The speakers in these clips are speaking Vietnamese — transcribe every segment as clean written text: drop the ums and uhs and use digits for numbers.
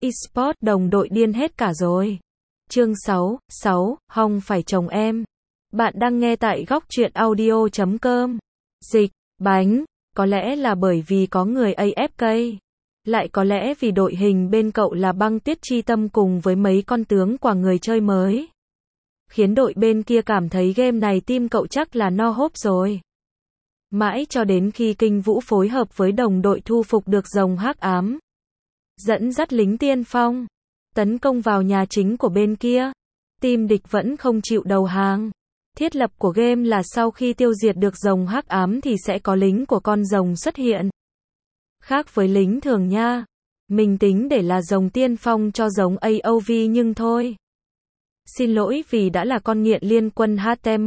eSport đồng đội điên hết cả rồi. Chương 6, Hong phải chồng em. Bạn đang nghe tại góc truyện audio.com. Dịch, bánh, có lẽ là bởi vì có người AFK. Lại có lẽ vì đội hình bên cậu là Băng Tuyết Chi Tâm cùng với mấy con tướng của người chơi mới. Khiến đội bên kia cảm thấy game này team cậu chắc là no hope rồi. Mãi cho đến khi Kinh Vũ phối hợp với đồng đội thu phục được rồng hắc ám. Dẫn dắt lính tiên phong. Tấn công vào nhà chính của bên kia. Team địch vẫn không chịu đầu hàng. Thiết lập của game là sau khi tiêu diệt được rồng hắc ám thì sẽ có lính của con rồng xuất hiện. Khác với lính thường nha. Mình tính để là rồng tiên phong cho giống AOV nhưng thôi. Xin lỗi vì đã là con nghiện liên quân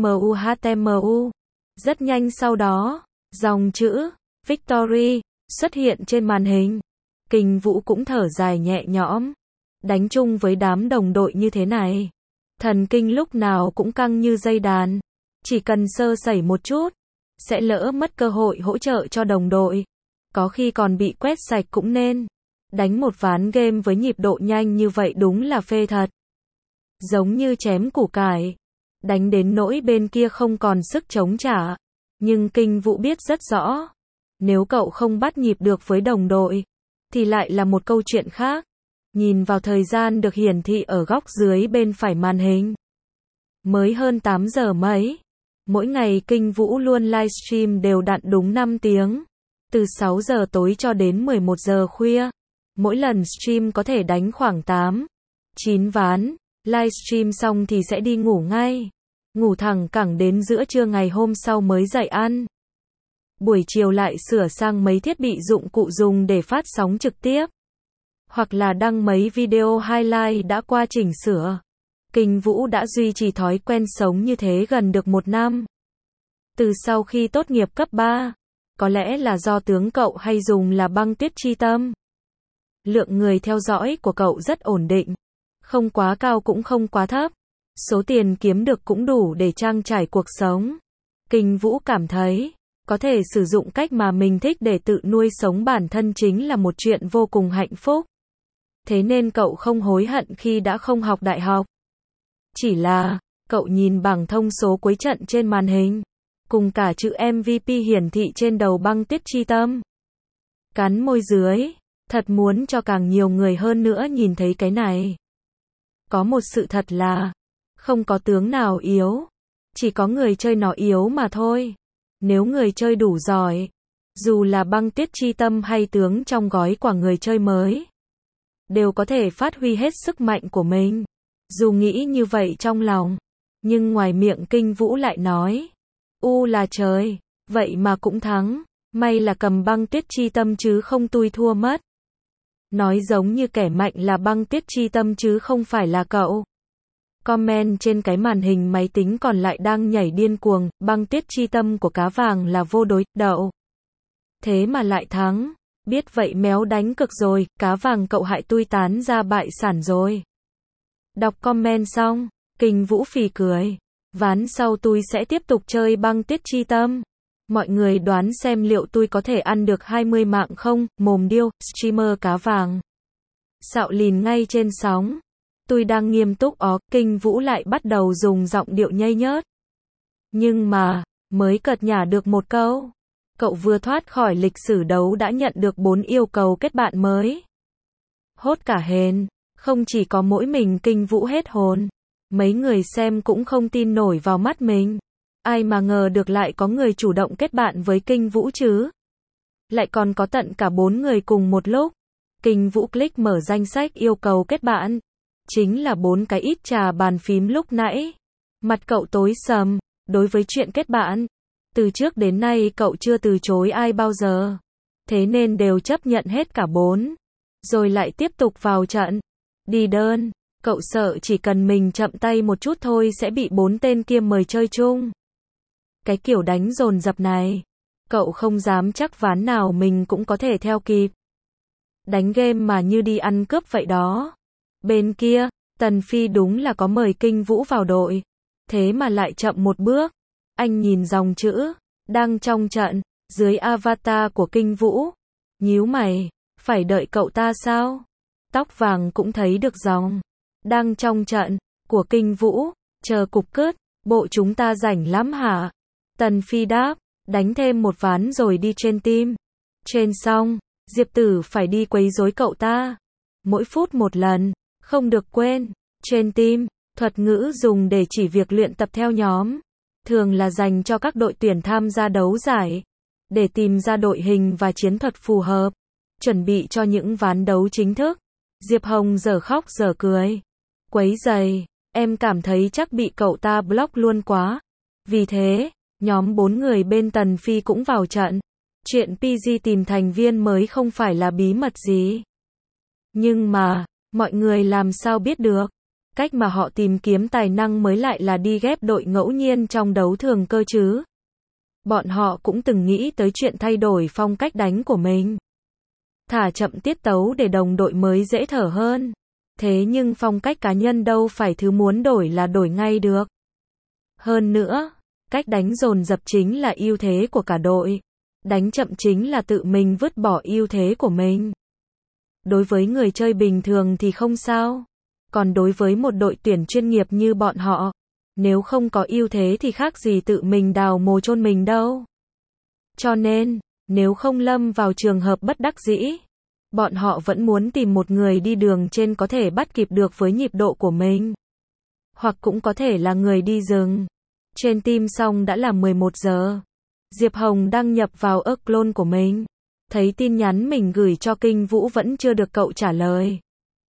HTMU. Rất nhanh sau đó, dòng chữ Victory xuất hiện trên màn hình. Kinh Vũ cũng thở dài nhẹ nhõm. Đánh chung với đám đồng đội như thế này, thần kinh lúc nào cũng căng như dây đàn. Chỉ cần sơ sẩy một chút, sẽ lỡ mất cơ hội hỗ trợ cho đồng đội. Có khi còn bị quét sạch cũng nên. Đánh một ván game với nhịp độ nhanh như vậy đúng là phê thật. Giống như chém củ cải. Đánh đến nỗi bên kia không còn sức chống trả. Nhưng Kinh Vũ biết rất rõ. Nếu cậu không bắt nhịp được với đồng đội, thì lại là một câu chuyện khác. Nhìn vào thời gian được hiển thị ở góc dưới bên phải màn hình. Mới hơn 8 giờ mấy. Mỗi ngày Kinh Vũ luôn livestream đều đặn đúng 5 tiếng. Từ 6 giờ tối cho đến 11 giờ khuya. Mỗi lần stream có thể đánh khoảng 8, 9 ván. Livestream xong thì sẽ đi ngủ ngay. Ngủ thẳng cẳng đến giữa trưa ngày hôm sau mới dậy ăn. Buổi chiều lại sửa sang mấy thiết bị dụng cụ dùng để phát sóng trực tiếp. Hoặc là đăng mấy video highlight đã qua chỉnh sửa. Kinh Vũ đã duy trì thói quen sống như thế gần được 1 năm. Từ sau khi tốt nghiệp cấp 3, có lẽ là do tướng cậu hay dùng là Băng Tuyết Chi Tâm. Lượng người theo dõi của cậu rất ổn định. Không quá cao cũng không quá thấp. Số tiền kiếm được cũng đủ để trang trải cuộc sống. Kinh Vũ cảm thấy, có thể sử dụng cách mà mình thích để tự nuôi sống bản thân chính là một chuyện vô cùng hạnh phúc. Thế nên cậu không hối hận khi đã không học đại học. Chỉ là, cậu nhìn bảng thông số cuối trận trên màn hình, cùng cả chữ MVP hiển thị trên đầu Băng Tuyết Chi Tâm. Cắn môi dưới, thật muốn cho càng nhiều người hơn nữa nhìn thấy cái này. Có một sự thật là, không có tướng nào yếu, chỉ có người chơi nó yếu mà thôi. Nếu người chơi đủ giỏi, dù là Băng Tuyết Chi Tâm hay tướng trong gói của người chơi mới, đều có thể phát huy hết sức mạnh của mình. Dù nghĩ như vậy trong lòng, nhưng ngoài miệng Kinh Vũ lại nói, là trời, vậy mà cũng thắng, may là cầm Băng Tuyết Chi Tâm chứ không tui thua mất. Nói giống như kẻ mạnh là Băng Tuyết Chi Tâm chứ không phải là cậu. Comment trên cái màn hình máy tính còn lại đang nhảy điên cuồng, Băng Tuyết Chi Tâm của cá vàng là vô đối đậu. Thế mà lại thắng, biết vậy méo đánh cực rồi, cá vàng cậu hại tui tán ra bại sản rồi. Đọc comment xong, Kinh Vũ phì cười. Ván sau tui sẽ tiếp tục chơi Băng Tuyết Chi Tâm. Mọi người đoán xem liệu tui có thể ăn được 20 mạng không? Mồm điêu, streamer cá vàng. Xạo lìn ngay trên sóng. Tui đang nghiêm túc Kinh Vũ lại bắt đầu dùng giọng điệu nhây nhớt. Nhưng mà, mới cợt nhả được một câu. Cậu vừa thoát khỏi lịch sử đấu đã nhận được 4 yêu cầu kết bạn mới. Hốt cả hền, không chỉ có mỗi mình Kinh Vũ hết hồn. Mấy người xem cũng không tin nổi vào mắt mình. Ai mà ngờ được lại có người chủ động kết bạn với Kinh Vũ chứ. Lại còn có tận cả 4 người cùng một lúc. Kinh Vũ click mở danh sách yêu cầu kết bạn. Chính là 4 cái ít trà bàn phím lúc nãy. Mặt cậu tối sầm, đối với chuyện kết bạn. Từ trước đến nay cậu chưa từ chối ai bao giờ. Thế nên đều chấp nhận hết cả 4. Rồi lại tiếp tục vào trận. Đi đơn, cậu sợ chỉ cần mình chậm tay một chút thôi sẽ bị 4 tên kia mời chơi chung. Cái kiểu đánh dồn dập này, cậu không dám chắc ván nào mình cũng có thể theo kịp. Đánh game mà như đi ăn cướp vậy đó. Bên kia, Tần Phi đúng là có mời Kinh Vũ vào đội. Thế mà lại chậm một bước. Anh nhìn dòng chữ đang trong trận dưới avatar của Kinh Vũ, nhíu mày, phải đợi cậu ta sao? Tóc vàng cũng thấy được dòng. Đang trong trận của Kinh Vũ, chờ cục cứt, bộ chúng ta rảnh lắm hả? Tần Phi đáp, đánh thêm một ván rồi đi trên tim. Trên xong, Diệp Tử phải đi quấy rối cậu ta. Mỗi phút một lần, không được quên. Trên tim, thuật ngữ dùng để chỉ việc luyện tập theo nhóm. Thường là dành cho các đội tuyển tham gia đấu giải. Để tìm ra đội hình và chiến thuật phù hợp. Chuẩn bị cho những ván đấu chính thức. Diệp Hồng giờ khóc giờ cười. Quấy giày, em cảm thấy chắc bị cậu ta block luôn quá. Vì thế, nhóm 4 người bên Tần Phi cũng vào trận. Chuyện PG tìm thành viên mới không phải là bí mật gì. Nhưng mà, mọi người làm sao biết được? Cách mà họ tìm kiếm tài năng mới lại là đi ghép đội ngẫu nhiên trong đấu thường cơ chứ. Bọn họ cũng từng nghĩ tới chuyện thay đổi phong cách đánh của mình. Thả chậm tiết tấu để đồng đội mới dễ thở hơn. Thế nhưng phong cách cá nhân đâu phải thứ muốn đổi là đổi ngay được. Hơn nữa, cách đánh dồn dập chính là ưu thế của cả đội. Đánh chậm chính là tự mình vứt bỏ ưu thế của mình. Đối với người chơi bình thường thì không sao. Còn đối với một đội tuyển chuyên nghiệp như bọn họ, nếu không có ưu thế thì khác gì tự mình đào mồ chôn mình đâu. Cho nên, nếu không lâm vào trường hợp bất đắc dĩ, bọn họ vẫn muốn tìm một người đi đường trên có thể bắt kịp được với nhịp độ của mình. Hoặc cũng có thể là người đi rừng. Trên tim xong đã là 11 giờ. Diệp Hồng đăng nhập vào clone của mình. Thấy tin nhắn mình gửi cho Kinh Vũ vẫn chưa được cậu trả lời.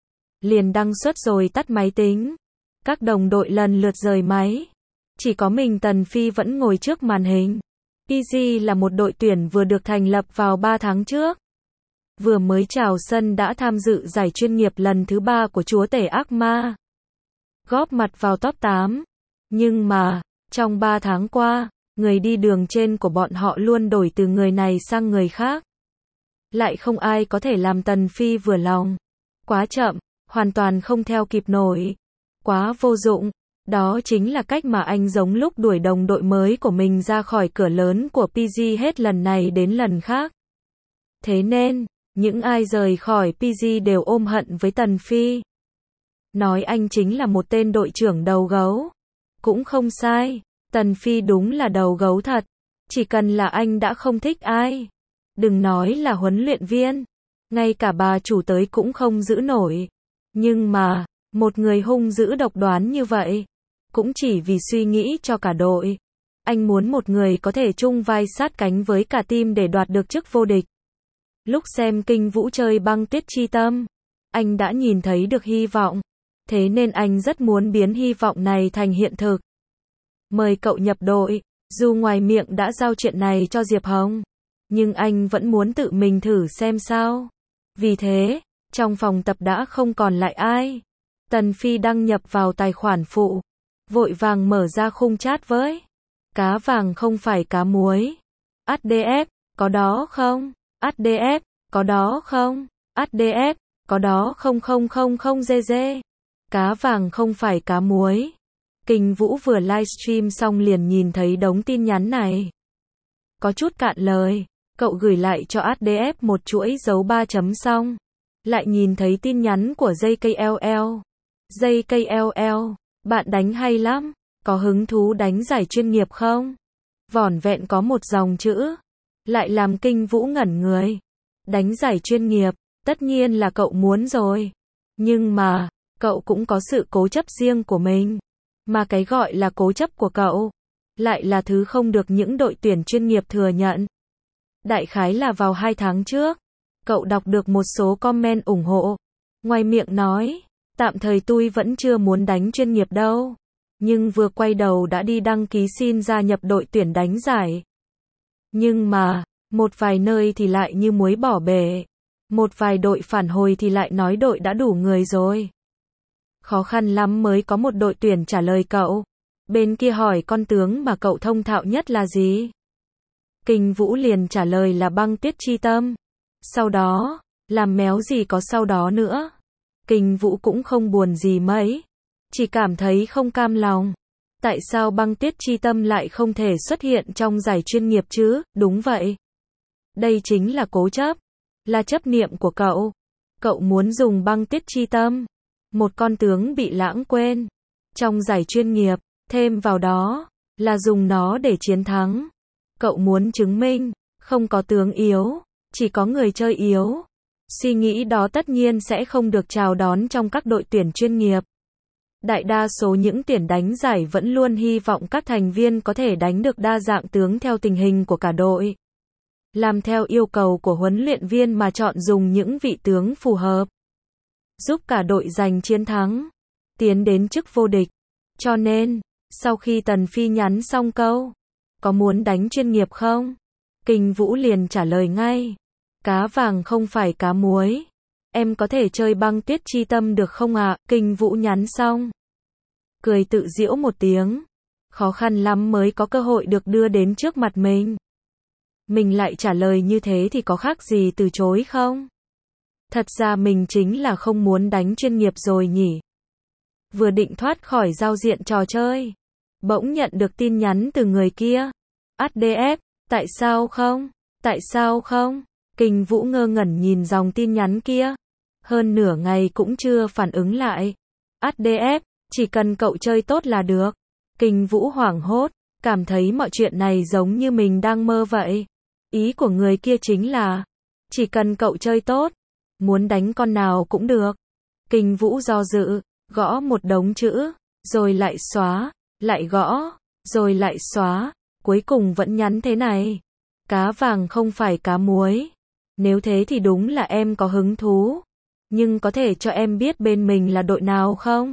Liền đăng xuất rồi tắt máy tính. Các đồng đội lần lượt rời máy. Chỉ có mình Tần Phi vẫn ngồi trước màn hình. PG là một đội tuyển vừa được thành lập vào 3 tháng trước. Vừa mới chào sân đã tham dự giải chuyên nghiệp lần thứ 3 của Chúa Tể Ác Ma. Góp mặt vào top 8. Nhưng mà, trong 3 tháng qua, người đi đường trên của bọn họ luôn đổi từ người này sang người khác. Lại không ai có thể làm Tần Phi vừa lòng. Quá chậm, hoàn toàn không theo kịp nổi. Quá vô dụng. Đó chính là cách mà anh giống lúc đuổi đồng đội mới của mình ra khỏi cửa lớn của PG hết lần này đến lần khác. Thế nên, những ai rời khỏi PG đều ôm hận với Tần Phi. Nói anh chính là một tên đội trưởng đầu gấu. Cũng không sai. Tần Phi đúng là đầu gấu thật. Chỉ cần là anh đã không thích ai. Đừng nói là huấn luyện viên. Ngay cả bà chủ tới cũng không giữ nổi. Nhưng mà, một người hung dữ độc đoán như vậy. Cũng chỉ vì suy nghĩ cho cả đội. Anh muốn một người có thể chung vai sát cánh với cả team để đoạt được chức vô địch. Lúc xem Kinh Vũ chơi Băng Tuyết Chi Tâm, anh đã nhìn thấy được hy vọng. Thế nên anh rất muốn biến hy vọng này thành hiện thực. Mời cậu nhập đội. Dù ngoài miệng đã giao chuyện này cho Diệp Hồng, nhưng anh vẫn muốn tự mình thử xem sao. Vì thế, trong phòng tập đã không còn lại ai. Tần Phi đăng nhập vào tài khoản phụ. Vội vàng mở ra khung chat với. Cá vàng không phải cá muối. HDF, có đó không? HDF, có đó không? HDF, có đó không không không không GG. Cá vàng không phải cá muối. Kinh Vũ vừa livestream xong liền nhìn thấy đống tin nhắn này. Có chút cạn lời. Cậu gửi lại cho HDF một chuỗi dấu 3 chấm xong. Lại nhìn thấy tin nhắn của JKLL. JKLL, bạn đánh hay lắm. Có hứng thú đánh giải chuyên nghiệp không? Vỏn vẹn có một dòng chữ. Lại làm Kinh Vũ ngẩn người. Đánh giải chuyên nghiệp, tất nhiên là cậu muốn rồi. Nhưng mà, cậu cũng có sự cố chấp riêng của mình. Mà cái gọi là cố chấp của cậu, lại là thứ không được những đội tuyển chuyên nghiệp thừa nhận. Đại khái là vào 2 tháng trước, cậu đọc được một số comment ủng hộ. Ngoài miệng nói, tạm thời tôi vẫn chưa muốn đánh chuyên nghiệp đâu. Nhưng vừa quay đầu đã đi đăng ký xin gia nhập đội tuyển đánh giải. Nhưng mà, một vài nơi thì lại như muối bỏ bể. Một vài đội phản hồi thì lại nói đội đã đủ người rồi. Khó khăn lắm mới có một đội tuyển trả lời cậu. Bên kia hỏi con tướng mà cậu thông thạo nhất là gì? Kinh Vũ liền trả lời là Băng Tuyết Chi Tâm. Sau đó, làm méo gì có sau đó nữa. Kinh Vũ cũng không buồn gì mấy. Chỉ cảm thấy không cam lòng. Tại sao Băng Tuyết Chi Tâm lại không thể xuất hiện trong giải chuyên nghiệp chứ? Đúng vậy. Đây chính là cố chấp. Là chấp niệm của cậu. Cậu muốn dùng băng tuyết chi tâm, một con tướng bị lãng quên trong giải chuyên nghiệp, thêm vào đó là dùng nó để chiến thắng. Cậu muốn chứng minh không có tướng yếu, chỉ có người chơi yếu. Suy nghĩ đó tất nhiên sẽ không được chào đón trong các đội tuyển chuyên nghiệp. Đại đa số những tuyển đánh giải vẫn luôn hy vọng các thành viên có thể đánh được đa dạng tướng theo tình hình của cả đội. Làm theo yêu cầu của huấn luyện viên mà chọn dùng những vị tướng phù hợp, giúp cả đội giành chiến thắng, tiến đến chức vô địch. Cho nên, sau khi Tần Phi nhắn xong câu, có muốn đánh chuyên nghiệp không? Kình Vũ liền trả lời ngay, cá vàng không phải cá muối. Em có thể chơi băng tuyết chi tâm được không ạ? Kình Vũ nhắn xong, cười tự giễu một tiếng. Khó khăn lắm mới có cơ hội được đưa đến trước mặt mình. Mình lại trả lời như thế thì có khác gì từ chối không? Thật ra mình chính là không muốn đánh chuyên nghiệp rồi nhỉ. Vừa định thoát khỏi giao diện trò chơi, bỗng nhận được tin nhắn từ người kia. HDF, tại sao không? Tại sao không? Kình Vũ ngơ ngẩn nhìn dòng tin nhắn kia. Hơn nửa ngày cũng chưa phản ứng lại. HDF, chỉ cần cậu chơi tốt là được. Kình Vũ hoảng hốt, cảm thấy mọi chuyện này giống như mình đang mơ vậy. Ý của người kia chính là, chỉ cần cậu chơi tốt, muốn đánh con nào cũng được. Kình Vũ do dự, gõ một đống chữ, rồi lại xóa, lại gõ, rồi lại xóa, cuối cùng vẫn nhắn thế này. Cá vàng không phải cá muối. Nếu thế thì đúng là em có hứng thú. Nhưng có thể cho em biết bên mình là đội nào không?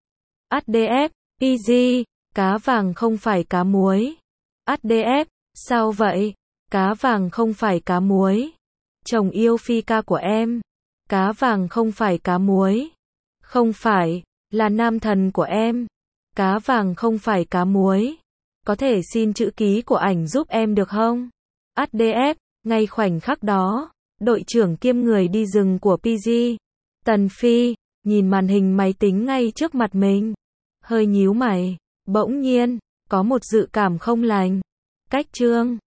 HDF, easy, cá vàng không phải cá muối. HDF, sao vậy? Cá vàng không phải cá muối. Chồng yêu phi ca của em. Cá vàng không phải cá muối. Không phải, là nam thần của em. Cá vàng không phải cá muối. Có thể xin chữ ký của ảnh giúp em được không? HDF, ngay khoảnh khắc đó, đội trưởng kiêm người đi rừng của PG, Tần Phi, nhìn màn hình máy tính ngay trước mặt mình. Hơi nhíu mày, bỗng nhiên, có một dự cảm không lành. Cách chương